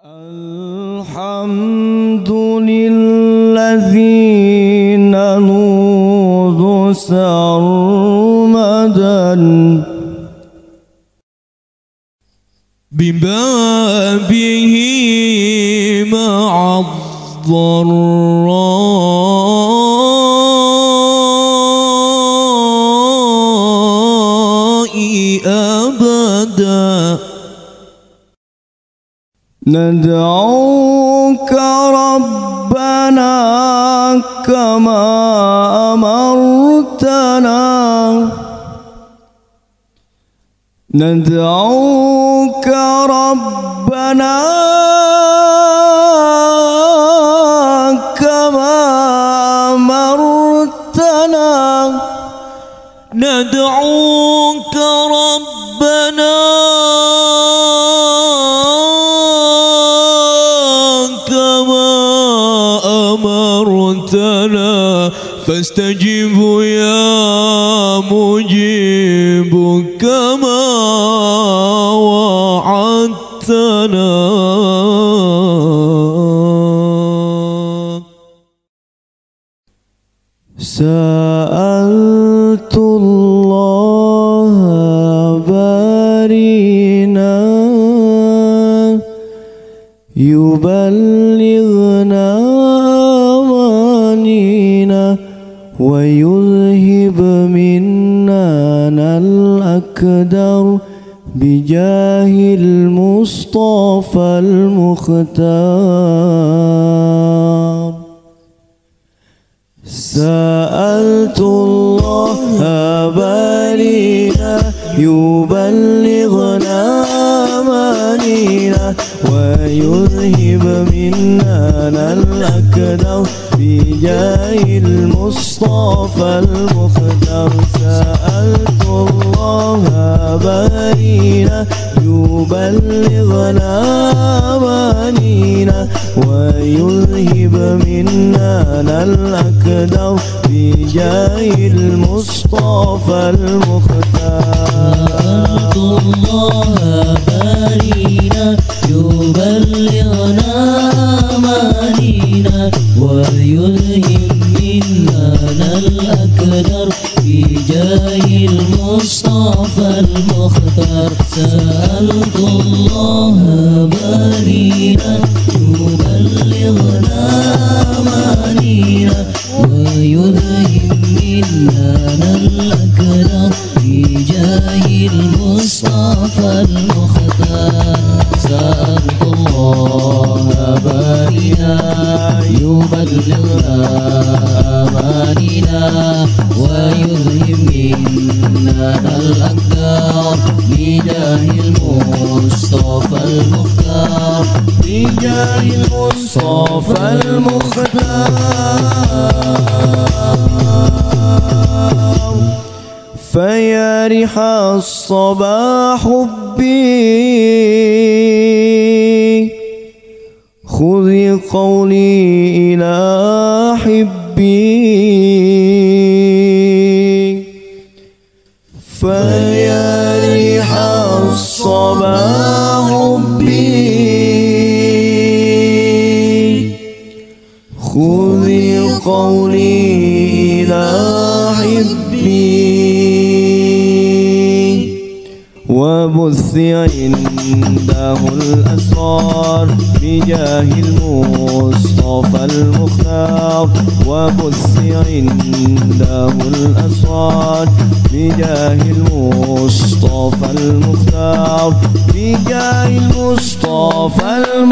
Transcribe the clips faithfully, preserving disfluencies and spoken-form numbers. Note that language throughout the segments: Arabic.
الحمد للذي نلوذ سرمدا ببابه مع الضراء أبدا. ندعوك ربنا كما أمرتنا، ندعوك ربنا كما أمرتنا، ندعوك ربنا أمرتنا، فاستجب يا مجيب كما وعدتنا. سألت الله بارينا يبلغنا أمانينا ويذهب منا الأكدر بجاه المصطفى المختار. سألت الله بارينا يبلغنا أمانينا ويذهب منا الأكدر بجاه المصطفى المختار. سألت الله بارينا يبلغنا أمانينا ويذهب منا الأكدر بجاه المصطفى المختار. سألت الله بارينا يبلغنا أمانينا ويذهب منا الأكدر بجاه المصطفى المختار. سألت الله بارينا يبلغنا أمانينا ويذهب منا الأكدر بجاه المصطفى المختار. سألت الله بارينا يبلغنا أمانينا ويذهب منا الأكدر بجاه المصطفى المختار. بجاه المصطفى المختار. فيا ريح الصباح حبي خذي قولي إلى حبي. فيا ريح الصباح حبي خذي قولي إلى حبي وبثي عنده الأسرار بجاه المصطفى المختار. وبثي عنده الأسرار بجاه المصطفى المختار. بجاه المصطفى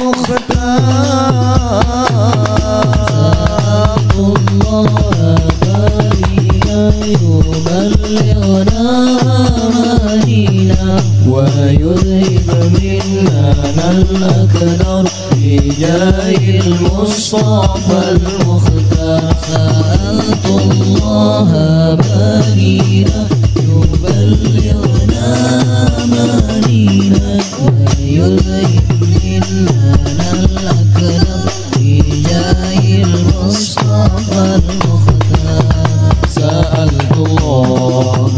المختار. الله بارينا يبلغنا أمانينا ويذهب منا الأكدر بجاه المصطفى المختار. سألت الله بارينا يبلغنا أمانينا ويذهب منا الأكدر بجاه المصطفى المختار. سألت الله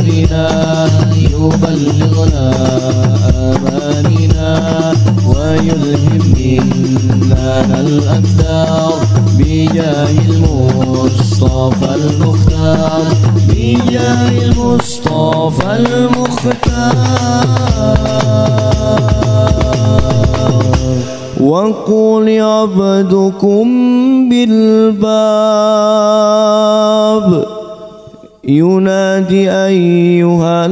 بارينا يبلغنا أمانينا ويذهب ويلهم مننا الأكدار بجاه المصطفى المختار بجاه المصطفى المختار وقل عبدكم بالباب ينادي أيها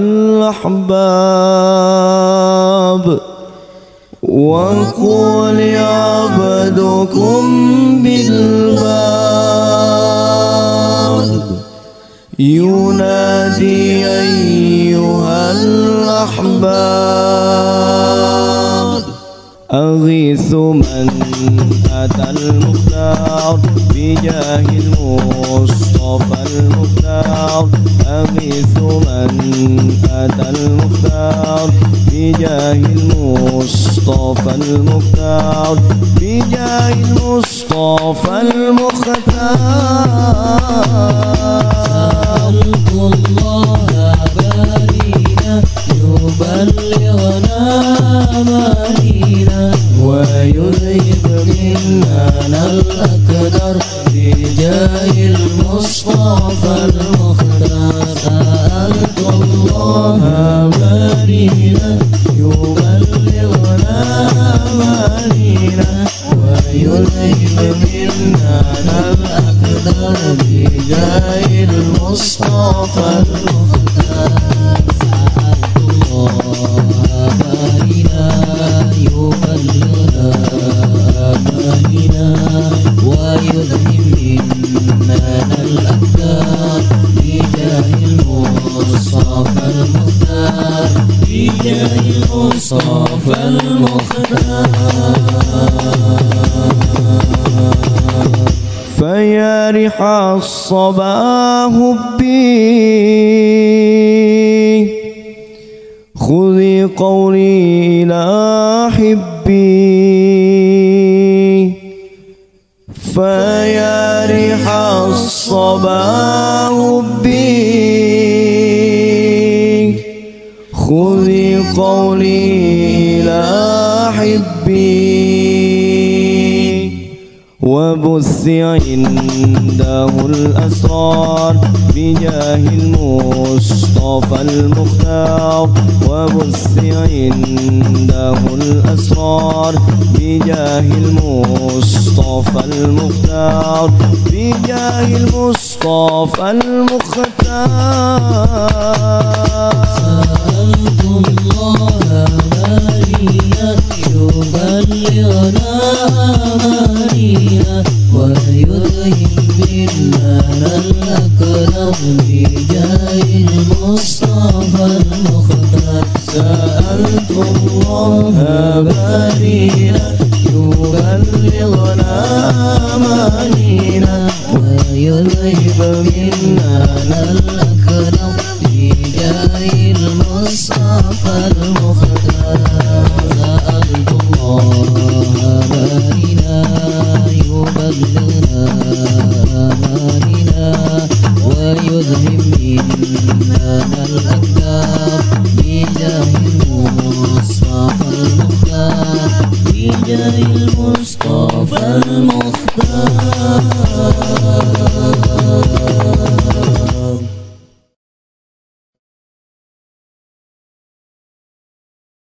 الأحباب وقل عبدكم بالباب ينادي أيها الأحباب أغيث من أتى المختار بجاه المصطفى المختار أغيث من أتى المختار بجاه المصطفى المختار بجاه المصطفى المختار سألت الله بارينا يبلغنا أمانينا ويذهب منا الأكدر بجاه المصطفى المختار سألت الله بارينا يبلغنا أمانينا ويذهب منا الأكدر بجاه المصطفى المختار سألت الله بارينا يبلغنا أمانينا ويذهب منا الأكدار بجاه المصطفى المختار بجاه المصطفى المختار فيا ريح الصبا هبي خذي قولي إلى حبي فيا ريح الصبا هبي خذي قولي إلى حبي وبث عنده الأسرار بجاه المصطفى المختار وبث عنده الأسرار بجاه المصطفى المختار بجاه المصطفى المختار سألت الله بارينا يبلغنا أمانينا ويذهب منا الأكرم بجاه المصطفى المختار سألت الله بارينا يبلغنا أمانينا ويذهب منا الأكرم بجاه المصطفى المختار سألت الله بارينا يبلغنا أمانينا ويذهب منا الأكدار بجاه المصطفى المختار بجاه المصطفى المختار